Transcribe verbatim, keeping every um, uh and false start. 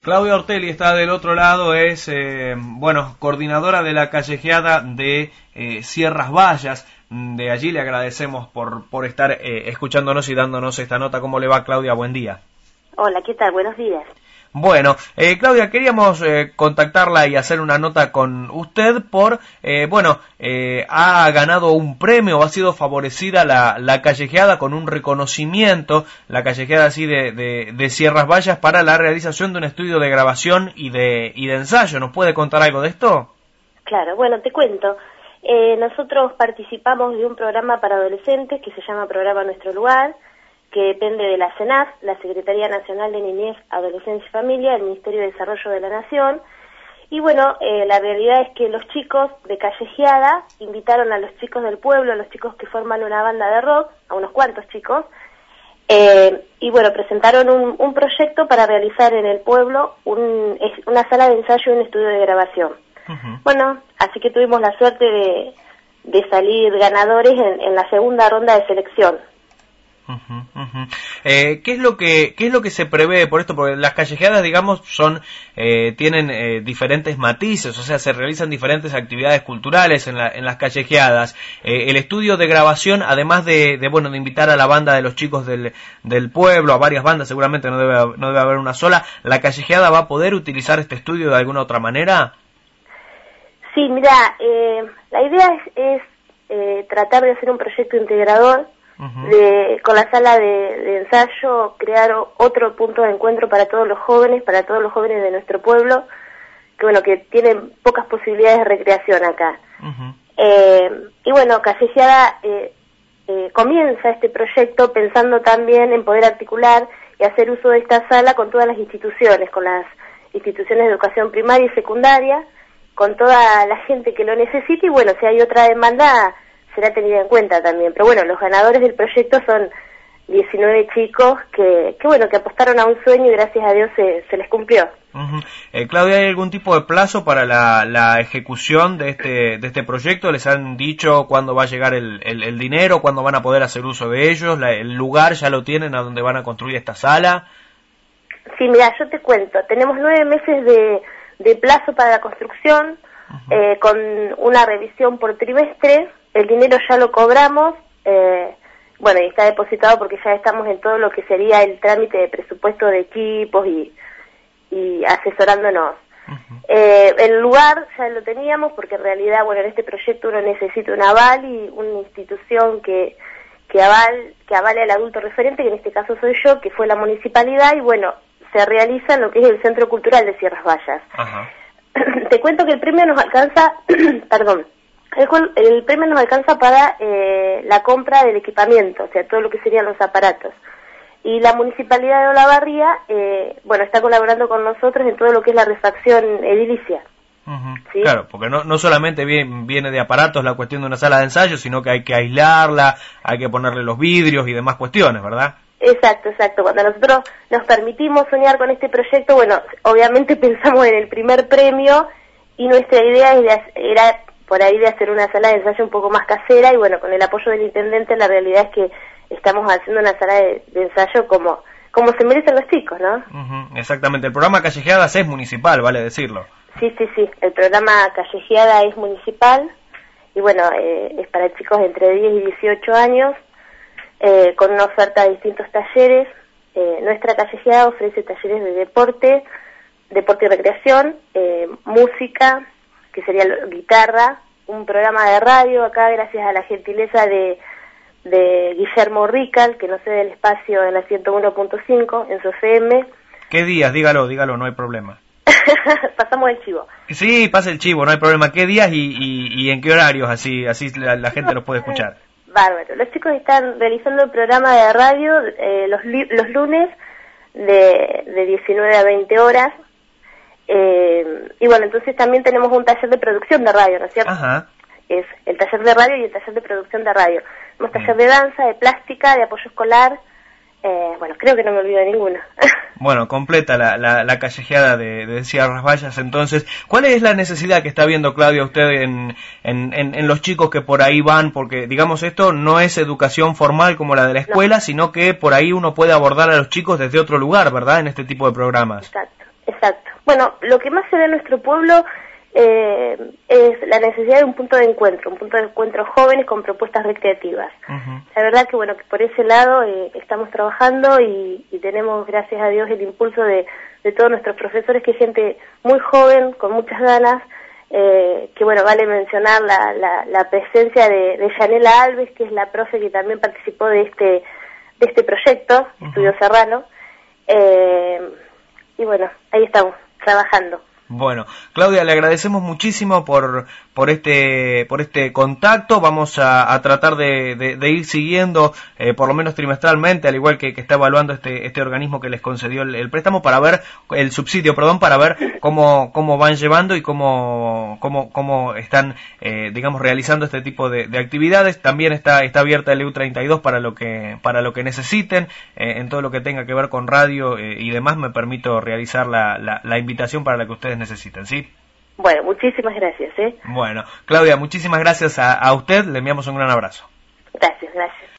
Claudia Ortelli está del otro lado, es, eh, bueno, coordinadora de la callejeada de eh, Sierras Vallas. De allí le agradecemos por, por estar eh, escuchándonos y dándonos esta nota. ¿Cómo le va, Claudia? Buen día. Hola, ¿qué tal? Buenos días. Bueno, eh, Claudia, queríamos eh, contactarla y hacer una nota con usted por, eh, bueno, eh, ha ganado un premio, ha sido favorecida la, la callejeada con un reconocimiento, la callejeada así de, de, de Sierras Vallas, para la realización de un estudio de grabación y de, y de ensayo. ¿Nos puede contar algo de esto? Claro, bueno, te cuento. Eh, nosotros participamos de un programa para adolescentes que se llama Programa Nuestro Lugar, que depende de la CENAF, la Secretaría Nacional de Niñez, Adolescencia y Familia, el Ministerio de Desarrollo de la Nación. Y bueno, eh, la realidad es que los chicos de callejeada invitaron a los chicos del pueblo, a los chicos que forman una banda de rock, a unos cuantos chicos, eh, y bueno, presentaron un, un proyecto para realizar en el pueblo un, una sala de ensayo y un estudio de grabación. Uh-huh. Bueno, así que tuvimos la suerte de, de salir ganadores en, en la segunda ronda de selección. Uh-huh, uh-huh. Eh, ¿qué es lo que qué es lo que se prevé por esto? Porque las callejeadas, digamos, son eh, tienen eh, diferentes matices, o sea, se realizan diferentes actividades culturales en, la, en las callejeadas. Eh, el estudio de grabación, además de, de bueno de invitar a la banda de los chicos del del pueblo, a varias bandas, seguramente no debe no debe haber una sola. ¿La callejeada va a poder utilizar este estudio de alguna otra manera? Sí, mira, eh, la idea es, es eh, tratar de hacer un proyecto integrador. Uh-huh. De, con la sala de, de ensayo, crear otro punto de encuentro para todos los jóvenes, para todos los jóvenes de nuestro pueblo, que bueno, que tienen pocas posibilidades de recreación acá. Uh-huh. Eh, y bueno, Callejeada eh, eh, comienza este proyecto pensando también en poder articular y hacer uso de esta sala con todas las instituciones, con las instituciones de educación primaria y secundaria, con toda la gente que lo necesite, y bueno, si hay otra demanda será tenida en cuenta también. Pero bueno, los ganadores del proyecto son diecinueve chicos que, que bueno, que apostaron a un sueño y gracias a Dios se, se les cumplió. Uh-huh. eh, Claudia, ¿hay algún tipo de plazo para la, la ejecución de este de este proyecto? ¿Les han dicho cuándo va a llegar el, el, el dinero, cuándo van a poder hacer uso de ellos? La, ¿El lugar ya lo tienen a donde van a construir esta sala? Sí, mira, yo te cuento, tenemos nueve meses de, de plazo para la construcción, uh-huh. eh, con una revisión por trimestre. El dinero ya lo cobramos, eh, bueno, y está depositado porque ya estamos en todo lo que sería el trámite de presupuesto de equipos y, y asesorándonos. Uh-huh. Eh, el lugar ya lo teníamos porque en realidad, bueno, en este proyecto uno necesita un aval y una institución que que aval que avale al adulto referente, que en este caso soy yo, que fue la municipalidad, y bueno, se realiza en lo que es el Centro Cultural de Sierras Vallas. Uh-huh. Te cuento que el premio nos alcanza, perdón, El, el premio nos alcanza para eh, la compra del equipamiento, o sea, todo lo que serían los aparatos. Y la Municipalidad de Olavarría, eh, bueno, está colaborando con nosotros en todo lo que es la refacción edilicia. Uh-huh. ¿Sí? Claro, porque no, no solamente viene, viene de aparatos la cuestión de una sala de ensayo, sino que hay que aislarla, hay que ponerle los vidrios y demás cuestiones, ¿verdad? Exacto, exacto. Cuando nosotros nos permitimos soñar con este proyecto, bueno, obviamente pensamos en el primer premio y nuestra idea era por ahí de hacer una sala de ensayo un poco más casera, y bueno, con el apoyo del intendente la realidad es que estamos haciendo una sala de, de ensayo como como se merecen los chicos, ¿no? Uh-huh, exactamente. El programa Callejeadas es municipal, vale decirlo. Sí, sí, sí. El programa Callejeada es municipal y bueno, eh, es para chicos entre diez y dieciocho años, eh, con una oferta de distintos talleres. Eh, nuestra Callejeada ofrece talleres de deporte, deporte y recreación, eh, música, que sería guitarra, un programa de radio acá gracias a la gentileza de, de Guillermo Rical, que nos cede el espacio en la ciento uno punto cinco en su F M. ¿Qué días? Dígalo, dígalo, no hay problema. Pasamos el chivo. Sí, pasa el chivo, no hay problema. ¿Qué días y, y, y en qué horarios? Así así la, la gente los puede escuchar. Bárbaro. Los chicos están realizando el programa de radio eh, los, los lunes de, de diecinueve a veinte horas. Eh, y bueno, entonces también tenemos un taller de producción de radio, ¿no es cierto? Ajá. Es el taller de radio y el taller de producción de radio. Tenemos taller de danza, de plástica, de apoyo escolar. Eh, bueno, creo que no me olvido de ninguna. Bueno, completa la, la, la callejeada de, de Sierras Vallas. Entonces, ¿cuál es la necesidad que está viendo, Claudia, usted en, en, en, en los chicos que por ahí van? Porque, digamos, esto no es educación formal como la de la escuela, no, sino que por ahí uno puede abordar a los chicos desde otro lugar, ¿verdad? En este tipo de programas. Exacto. Exacto. Bueno, lo que más se ve en nuestro pueblo eh, es la necesidad de un punto de encuentro, un punto de encuentro jóvenes con propuestas recreativas. Uh-huh. La verdad que bueno, que por ese lado eh, estamos trabajando y, y tenemos, gracias a Dios, el impulso de, de todos nuestros profesores, que es gente muy joven, con muchas ganas, eh, que bueno, vale mencionar la, la, la presencia de, de Yanela Alves, que es la profe que también participó de este, de este proyecto, uh-huh. Estudio Serrano, eh, y bueno, ahí estamos, trabajando. Bueno, Claudia, le agradecemos muchísimo por por este por este contacto. Vamos a, a tratar de, de, de ir siguiendo, eh, por lo menos trimestralmente, al igual que, que está evaluando este este organismo que les concedió el, el préstamo, para ver el subsidio, perdón, para ver cómo cómo van llevando y cómo cómo cómo están, eh, digamos, realizando este tipo de, de actividades. También está está abierta el E U treinta y dos para lo que para lo que necesiten, eh, en todo lo que tenga que ver con radio eh, y demás. Me permito realizar la, la, la invitación para la que ustedes necesiten, ¿sí? Bueno, muchísimas gracias, ¿eh? Bueno, Claudia, muchísimas gracias a, a usted, le enviamos un gran abrazo. Gracias, gracias.